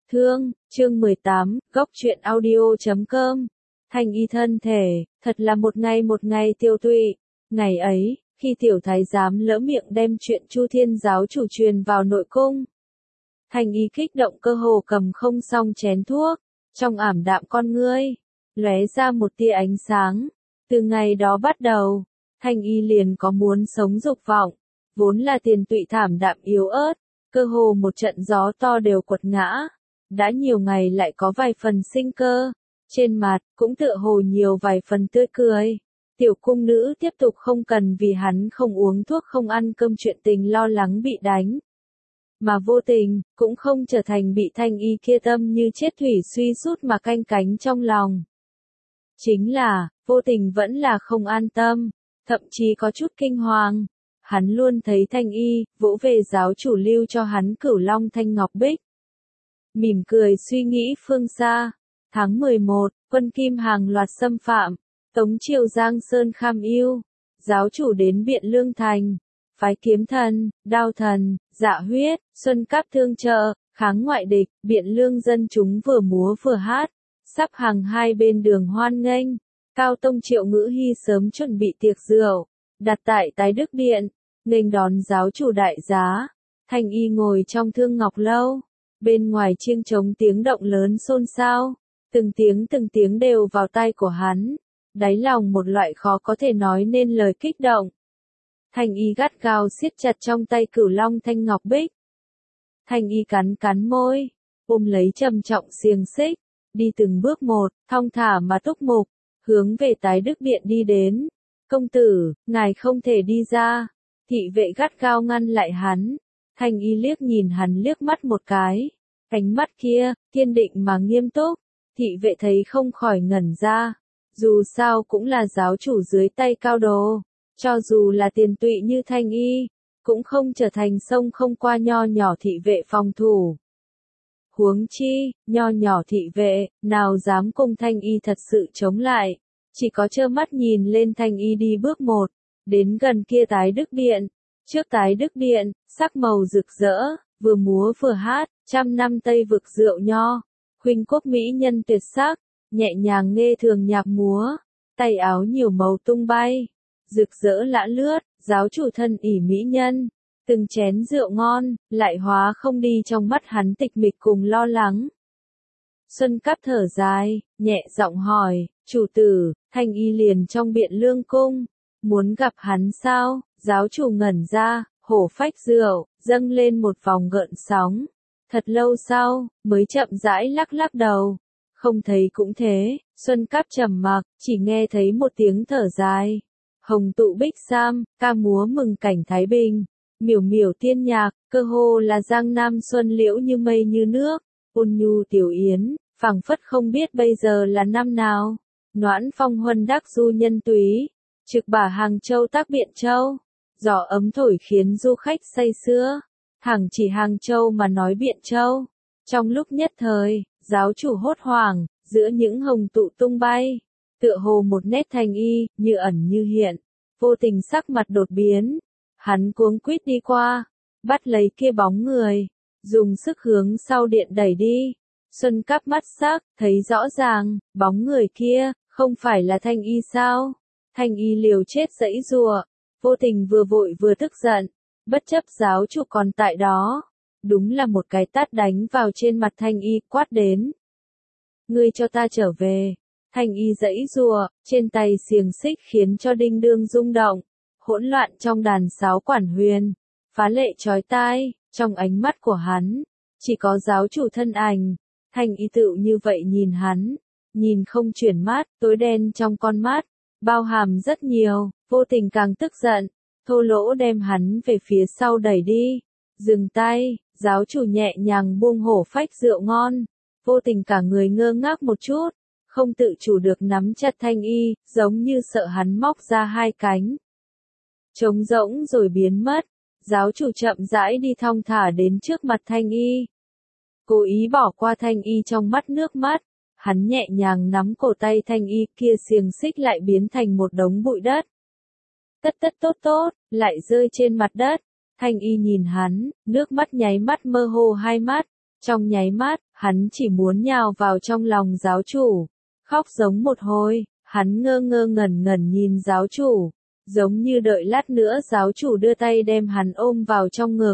Thương, chương 18, góc truyện audio.com. Thanh y thân thể, thật là một ngày tiêu tụy. Ngày ấy, khi tiểu thái giám lỡ miệng đem chuyện Chu Thiên giáo chủ truyền vào nội cung. Thanh y kích động cơ hồ cầm không xong chén thuốc, trong ảm đạm con ngươi, lóe ra một tia ánh sáng. Từ ngày đó bắt đầu, Thanh y liền có muốn sống dục vọng, vốn là tiền tụy thảm đạm yếu ớt, cơ hồ một trận gió to đều quật ngã. Đã nhiều ngày lại có vài phần sinh cơ, trên mặt cũng tựa hồ nhiều vài phần tươi cười. Tiểu cung nữ tiếp tục không cần vì hắn không uống thuốc không ăn cơm chuyện tình lo lắng bị đánh. Mà vô tình, cũng không trở thành bị Thanh y kia tâm như chết thủy suy sút mà canh cánh trong lòng. Chính là, vô tình vẫn là không an tâm, thậm chí có chút kinh hoàng. Hắn luôn thấy Thanh y, vỗ về giáo chủ lưu cho hắn Cửu Long Thanh Ngọc Bích. Mỉm cười suy nghĩ phương xa. Tháng 11, quân Kim hàng loạt xâm phạm, Tống triều Giang Sơn Kham Ưu, giáo chủ đến Biện Lương Thành, phái Kiếm Thần, Đao Thần, Dạ Huyết, Xuân Cáp thương trợ, kháng ngoại địch, Biện Lương dân chúng vừa múa vừa hát, sắp hàng hai bên đường hoan nghênh. Cao Tông Triệu Ngữ Hy sớm chuẩn bị tiệc rượu, đặt tại Tái Đức Điện, nghênh đón giáo chủ đại giá. Thanh y ngồi trong Thương Ngọc Lâu. Bên ngoài chiêng trống tiếng động lớn xôn xao, từng tiếng đều vào tai của hắn, đáy lòng một loại khó có thể nói nên lời kích động. Thanh y gắt gao siết chặt trong tay Cửu Long Thanh Ngọc Bích. Thanh y cắn môi, ôm lấy trầm trọng xiềng xích, đi từng bước một, thong thả mà túc mục, hướng về Tái Đức Điện đi đến. Công tử, ngài không thể đi ra. Thị vệ gắt gao ngăn lại hắn. Thanh y liếc nhìn hắn liếc mắt một cái, ánh mắt kia, kiên định mà nghiêm túc, thị vệ thấy không khỏi ngẩn ra, dù sao cũng là giáo chủ dưới tay cao đồ, cho dù là tiền tụy như Thanh y, cũng không trở thành sông không qua nho nhỏ thị vệ phòng thủ. Huống chi, nho nhỏ thị vệ, nào dám cùng Thanh y thật sự chống lại, chỉ có trơ mắt nhìn lên Thanh y đi bước một, đến gần kia Tái Đức Điện. Trước Tái Đức Điện, sắc màu rực rỡ, vừa múa vừa hát, 100 năm Tây vực rượu nho, khuynh quốc mỹ nhân tuyệt sắc, nhẹ nhàng nghe thường nhạc múa, tay áo nhiều màu tung bay, rực rỡ lả lướt, giáo chủ thân ỷ mỹ nhân, từng chén rượu ngon, lại hóa không đi trong mắt hắn tịch mịch cùng lo lắng. Xuân Cáp thở dài, nhẹ giọng hỏi, chủ tử, Thanh y liền trong Biện Lương cung, muốn gặp hắn sao? Giáo chủ ngẩn ra, hổ phách rượu, dâng lên một vòng gợn sóng. Thật lâu sau, mới chậm rãi lắc đầu. Không thấy cũng thế, Xuân Cáp trầm mặc, chỉ nghe thấy một tiếng thở dài. Hồng tụ bích sam, ca múa mừng cảnh Thái Bình. Miểu miểu tiên nhạc, cơ hồ là giang nam xuân liễu như mây như nước. Ôn nhu tiểu yến, phảng phất không biết bây giờ là năm nào. Noãn phong huân đắc du nhân túy, trực bả Hàng Châu tác Biện Châu. Gió ấm thổi khiến du khách say sưa, thẳng chỉ Hàng Châu mà nói Biện Châu. Trong lúc nhất thời, giáo chủ hốt hoảng, giữa những hồng tụ tung bay, tựa hồ một nét Thanh y, như ẩn như hiện, vô tình sắc mặt đột biến. Hắn cuống quýt đi qua, bắt lấy kia bóng người, dùng sức hướng sau điện đẩy đi. Xuân Cáp mắt sắc, thấy rõ ràng, bóng người kia, không phải là Thanh y sao? Thanh y liều chết giãy giụa. Vô tình vừa vội vừa tức giận, bất chấp giáo chủ còn tại đó, đúng là một cái tát đánh vào trên mặt Thanh y, quát đến. Ngươi cho ta trở về. Thanh y giãy giụa, trên tay xiềng xích khiến cho đinh đương rung động, hỗn loạn trong đàn sáo quản huyền, phá lệ chói tai, trong ánh mắt của hắn, chỉ có giáo chủ thân ảnh. Thanh y tựu như vậy nhìn hắn, nhìn không chuyển mắt, tối đen trong con mắt, bao hàm rất nhiều. Vô tình càng tức giận, thô lỗ đem hắn về phía sau đẩy đi. Dừng tay, giáo chủ nhẹ nhàng buông hổ phách rượu ngon. Vô tình cả người ngơ ngác một chút, không tự chủ được nắm chặt Thanh y, giống như sợ hắn móc ra hai cánh. Trống rỗng rồi biến mất, giáo chủ chậm rãi đi thong thả đến trước mặt Thanh y. Cố ý bỏ qua Thanh y trong mắt nước mắt, hắn nhẹ nhàng nắm cổ tay Thanh y, kia xiềng xích lại biến thành một đống bụi đất. Tốt, lại rơi trên mặt đất. Thanh y nhìn hắn, nước mắt nháy mắt mơ hồ hai mắt. Trong nháy mắt, Hắn chỉ muốn nhào vào trong lòng giáo chủ, khóc giống một hồi, hắn ngơ ngơ ngẩn ngẩn nhìn giáo chủ, giống như đợi lát nữa giáo chủ đưa tay đem hắn ôm vào trong ngực.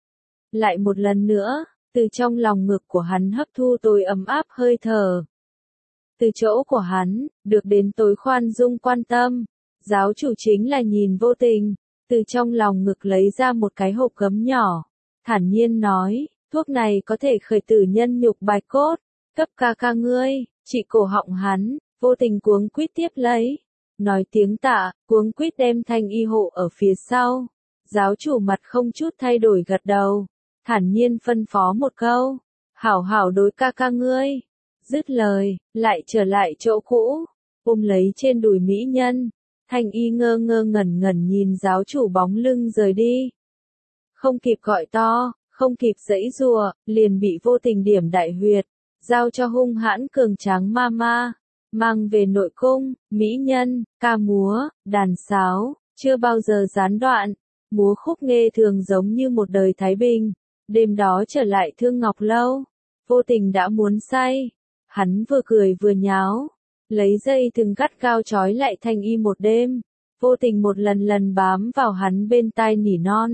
Lại một lần nữa, từ trong lòng ngực của hắn hấp thu tối ấm áp hơi thở. Từ chỗ của hắn, được đến tối khoan dung quan tâm, giáo chủ chính là nhìn Vô Tình, từ trong lòng ngực lấy ra một cái hộp gấm nhỏ, thản nhiên nói, thuốc này có thể khởi tử nhân nhục bạch cốt, cấp ca ca ngươi, trị cổ họng hắn. Vô Tình cuống quýt tiếp lấy, nói tiếng tạ, cuống quýt đem Thanh Y hộ ở phía sau. Giáo chủ mặt không chút thay đổi gật đầu, thản nhiên phân phó một câu, hảo hảo đối ca ca ngươi. Dứt lời, lại trở lại chỗ cũ, ôm lấy trên đùi mỹ nhân. Thanh Y ngơ ngơ ngẩn ngẩn nhìn giáo chủ bóng lưng rời đi. Không kịp gọi to, không kịp giãy giụa, liền bị Vô Tình điểm đại huyệt, giao cho hung hãn cường tráng ma. Mang về nội cung, mỹ nhân, ca múa, đàn sáo, chưa bao giờ gián đoạn, múa khúc nghe thường giống như một đời thái bình. Đêm đó trở lại Thương Ngọc Lâu, Vô Tình đã muốn say, hắn vừa cười vừa nháo, lấy dây thừng gắt gao trói lại Thanh Y một đêm. Vô Tình một lần lần bám vào hắn bên tai nỉ non.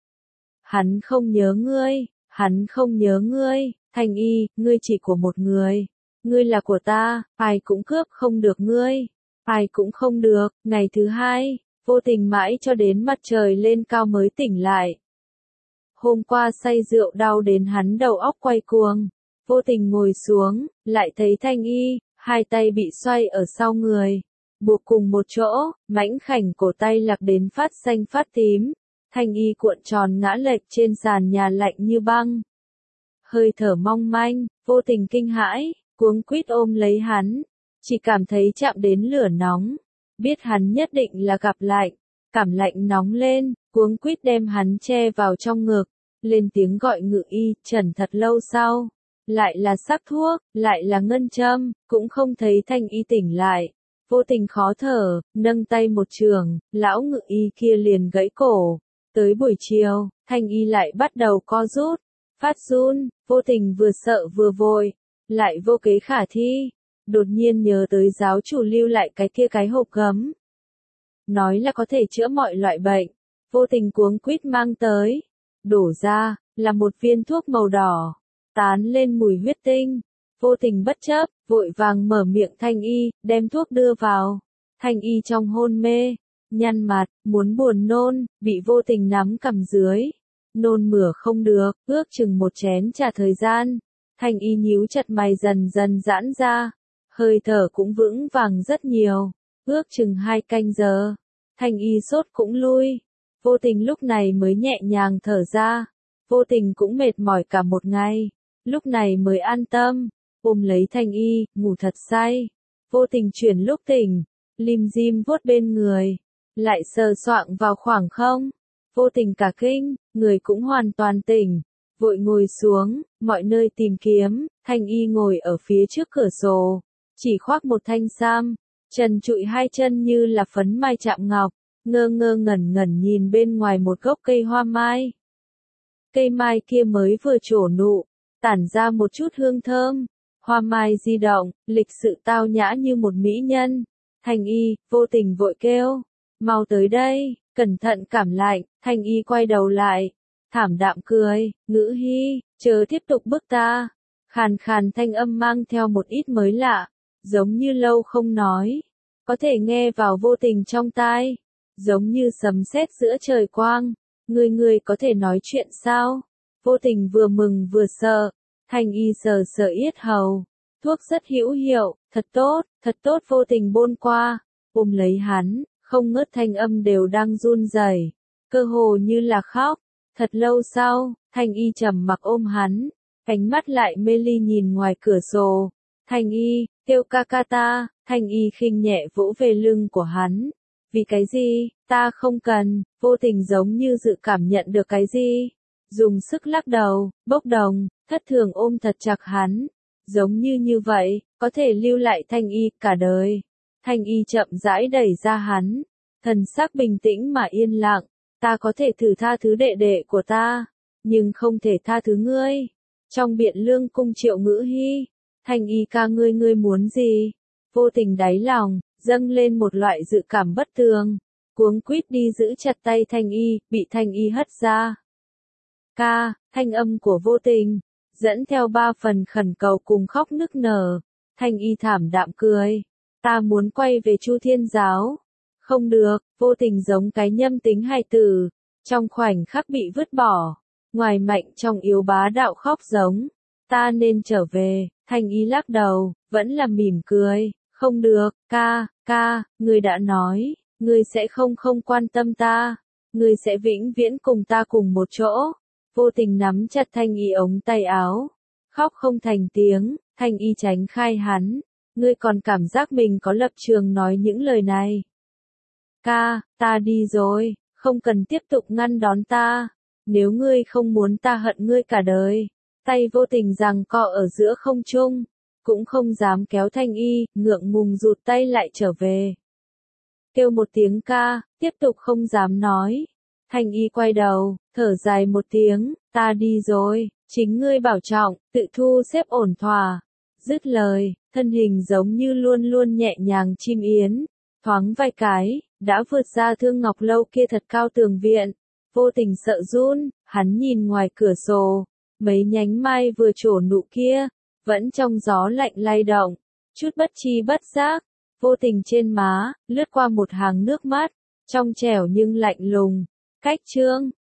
Hắn không nhớ ngươi, hắn không nhớ ngươi, Thanh Y, ngươi chỉ của một người. Ngươi là của ta, ai cũng cướp không được ngươi, ai cũng không được. Ngày thứ hai, Vô Tình mãi cho đến mặt trời lên cao mới tỉnh lại. Hôm qua say rượu đau đến hắn đầu óc quay cuồng. Vô Tình ngồi xuống, lại thấy Thanh Y, hai tay bị xoay ở sau người, buộc cùng một chỗ, mảnh khảnh cổ tay lạc đến phát xanh phát tím. Thanh Y cuộn tròn ngã lệch trên sàn nhà lạnh như băng. Hơi thở mong manh, Vô Tình kinh hãi, cuống quýt ôm lấy hắn, chỉ cảm thấy chạm đến lửa nóng, biết hắn nhất định là gặp lạnh, cảm lạnh nóng lên, cuống quýt đem hắn che vào trong ngực, lên tiếng gọi Ngự Y. Trần thật lâu sau, lại là sắc thuốc, lại là ngân châm, cũng không thấy Thanh Y tỉnh lại. Vô Tình khó thở, nâng tay một trường, lão Ngự Y kia liền gãy cổ. Tới buổi chiều, Thanh Y lại bắt đầu co rút, phát run. Vô Tình vừa sợ vừa vội, lại vô kế khả thi, đột nhiên nhớ tới giáo chủ lưu lại cái hộp gấm. Nói là có thể chữa mọi loại bệnh, Vô Tình cuống quýt mang tới, đổ ra, là một viên thuốc màu đỏ, tán lên mùi huyết tinh. Vô Tình bất chấp, vội vàng mở miệng Thanh Y, đem thuốc đưa vào. Thanh Y trong hôn mê, nhăn mặt, muốn buồn nôn, bị Vô Tình nắm cầm dưới. Nôn mửa không được, ước chừng một chén trà thời gian. Thanh Y nhíu chặt mày dần dần giãn ra, hơi thở cũng vững vàng rất nhiều, ước chừng 2 canh giờ. Thanh Y sốt cũng lui, Vô Tình lúc này mới nhẹ nhàng thở ra. Vô Tình cũng mệt mỏi cả một ngày, lúc này mới an tâm, ôm lấy Thanh Y, ngủ thật say. Vô Tình chuyển lúc tỉnh, lim dim vuốt bên người, lại sờ soạng vào khoảng không. Vô Tình cả kinh, người cũng hoàn toàn tỉnh, vội ngồi xuống, mọi nơi tìm kiếm. Thanh Y ngồi ở phía trước cửa sổ, chỉ khoác một thanh sam, trần trụi hai chân như là phấn mai chạm ngọc, ngơ ngơ ngẩn ngẩn nhìn bên ngoài một gốc cây hoa mai. Cây mai kia mới vừa trổ nụ, tản ra một chút hương thơm. Hoa mai di động, lịch sự tao nhã như một mỹ nhân. Thanh Y, Vô Tình vội kêu, mau tới đây, cẩn thận cảm lạnh. Thanh Y quay đầu lại, thảm đạm cười, Ngữ Hi, chớ tiếp tục bức ta. Khàn khàn thanh âm mang theo một ít mới lạ, giống như lâu không nói, có thể nghe vào Vô Tình trong tai, giống như sấm sét giữa trời quang. Ngươi có thể nói chuyện sao? Vô Tình vừa mừng vừa sợ. Thanh Y sờ sờ yết hầu, thuốc rất hữu hiệu, thật tốt. Vô Tình bôn qua, ôm lấy hắn, không ngớt thanh âm đều đang run rẩy, cơ hồ như là khóc. Thật lâu sau, Thanh Y trầm mặc ôm hắn, ánh mắt lại mê ly nhìn ngoài cửa sổ. Thanh Y, kêu ca ca ta. Thanh Y khinh nhẹ vỗ về lưng của hắn. Vì cái gì, ta không cần. Vô Tình giống như dự cảm nhận được cái gì, dùng sức lắc đầu, bốc đồng, thất thường ôm thật chặt hắn. Giống như vậy, có thể lưu lại Thanh Y cả đời. Thanh Y chậm rãi đẩy ra hắn, thần sắc bình tĩnh mà yên lặng. Ta có thể thử tha thứ đệ đệ của ta, nhưng không thể tha thứ ngươi. Trong Biện Lương cung Triệu Ngữ Hy, Thanh Y ca ngươi muốn gì? Vô Tình đáy lòng, dâng lên một loại dự cảm bất tường. Cuống quýt đi giữ chặt tay Thanh Y, bị Thanh Y hất ra. Ca, thanh âm của Vô Tình, dẫn theo 3 phần khẩn cầu cùng khóc nức nở. Thanh Y thảm đạm cười. Ta muốn quay về Chu Thiên Giáo. Không được, Vô Tình giống cái nhâm tính hài tử. Trong khoảnh khắc bị vứt bỏ. Ngoài mạnh trong yếu bá đạo khóc giống. Ta nên trở về. Thanh Y lắc đầu, vẫn là mỉm cười. Không được, ca, ngươi đã nói, ngươi sẽ không quan tâm ta. Ngươi sẽ vĩnh viễn cùng ta cùng một chỗ. Vô Tình nắm chặt Thanh Y ống tay áo. Khóc không thành tiếng, Thanh Y tránh khai hắn. Ngươi còn cảm giác mình có lập trường nói những lời này. Ca, ta đi rồi, không cần tiếp tục ngăn đón ta. Nếu ngươi không muốn ta hận ngươi cả đời. Tay Vô Tình giằng co ở giữa không trung. Cũng không dám kéo Thanh Y, ngượng ngùng rụt tay lại trở về. Kêu một tiếng ca, tiếp tục không dám nói. Thanh Y quay đầu, thở dài một tiếng, ta đi rồi, chính ngươi bảo trọng, tự thu xếp ổn thỏa. Dứt lời, thân hình giống như luôn luôn nhẹ nhàng chim yến, thoáng vài cái, đã vượt ra Thương Ngọc Lâu kia thật cao tường viện. Vô Tình sợ run, hắn nhìn ngoài cửa sổ, mấy nhánh mai vừa trổ nụ kia, vẫn trong gió lạnh lay động, chút bất chi bất giác, Vô Tình trên má, lướt qua một hàng nước mắt, trong trẻo nhưng lạnh lùng. Cách chương